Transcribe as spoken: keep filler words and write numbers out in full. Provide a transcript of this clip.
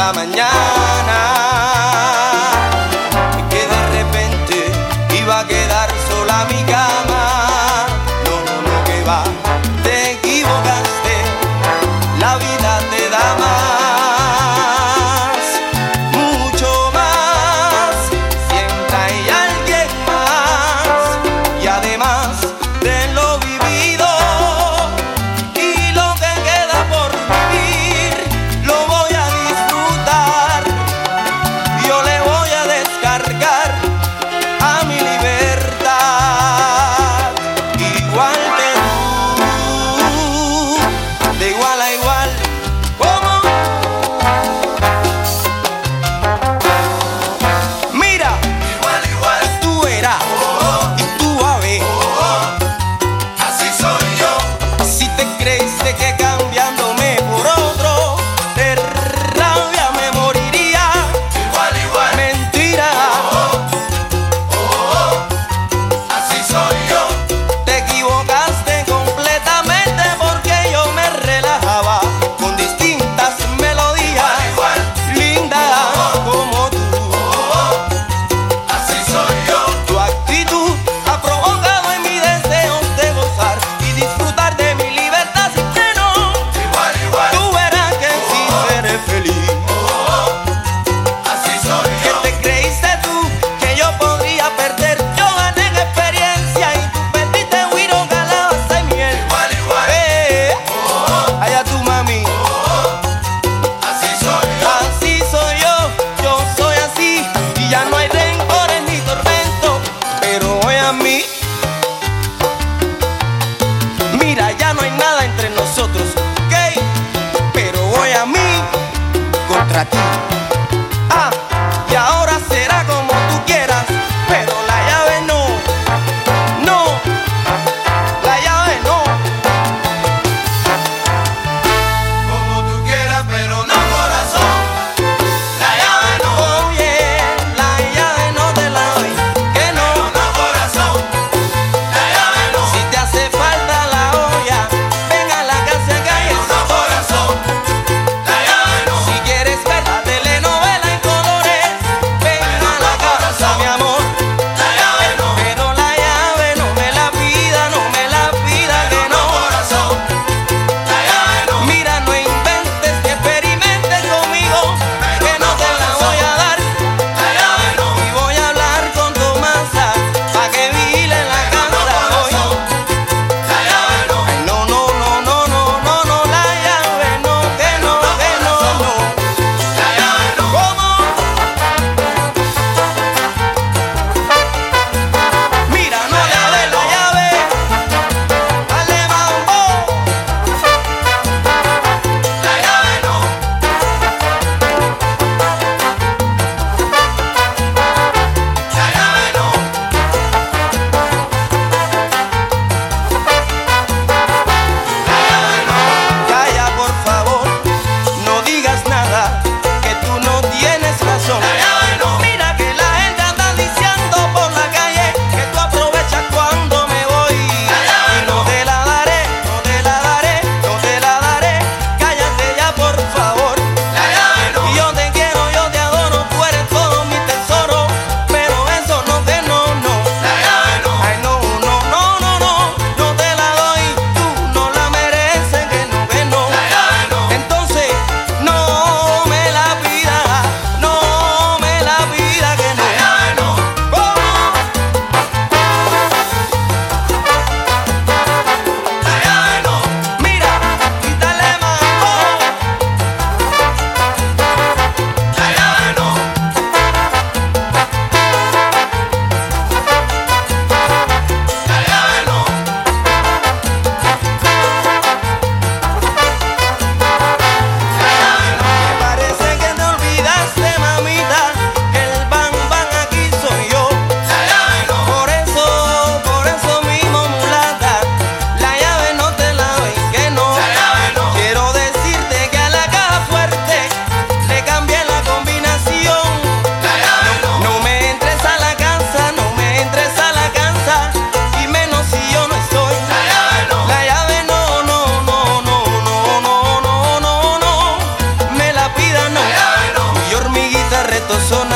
la mañana, que de repente iba a quedar sola mi cama. No, no, no, que va, te equivocaste, la vida te da más, mucho más, siempre hay alguien más, y además de lo vivido y lo que queda por vivir, lo voy a disfrutar. Yo le voy a descargar a mi libertad, igual que tú, de igual a igual. ¿Cómo? Mira, Igual, igual, tú verás y tú a ver. así soy yo. Si te creíste que cambiándome por otro de rabia me moriría, Igual, igual, mentira, así soy yo. te equivocaste completamente porque yo me relajaba con distintas melodías, Igual, lindas como tú. así soy yo. Tu actitud ha provocado en mí deseos de gozar y disfrutar de mi libertad sin freno. Igual, igual, Tú verás que sí seré feliz. así soy ¿Qué yo. te creíste tú que yo podría perder? Yo gané en experiencia y tú perdiste en huiro, calabaza y miel. Igual, igual, Eh, allá tú, mami. así soy yo. Así soy yo, yo soy así, y ya no hay rencores ni tormento, pero hoy a mí, mira, ya no hay nada entre nosotros, ¿ok? Pero hoy a mí contra ti. Ah, y ahora será como tú quieras, pero la llave no, no, la llave no. Como tú quieras, pero no corazón. La llave no, Oye, la llave no te la doy, que no. no corazón. La llave no, Si te hace falta la olla, ven a la casa que hay no corazón. La llave no, Si quieres ver la tele estos son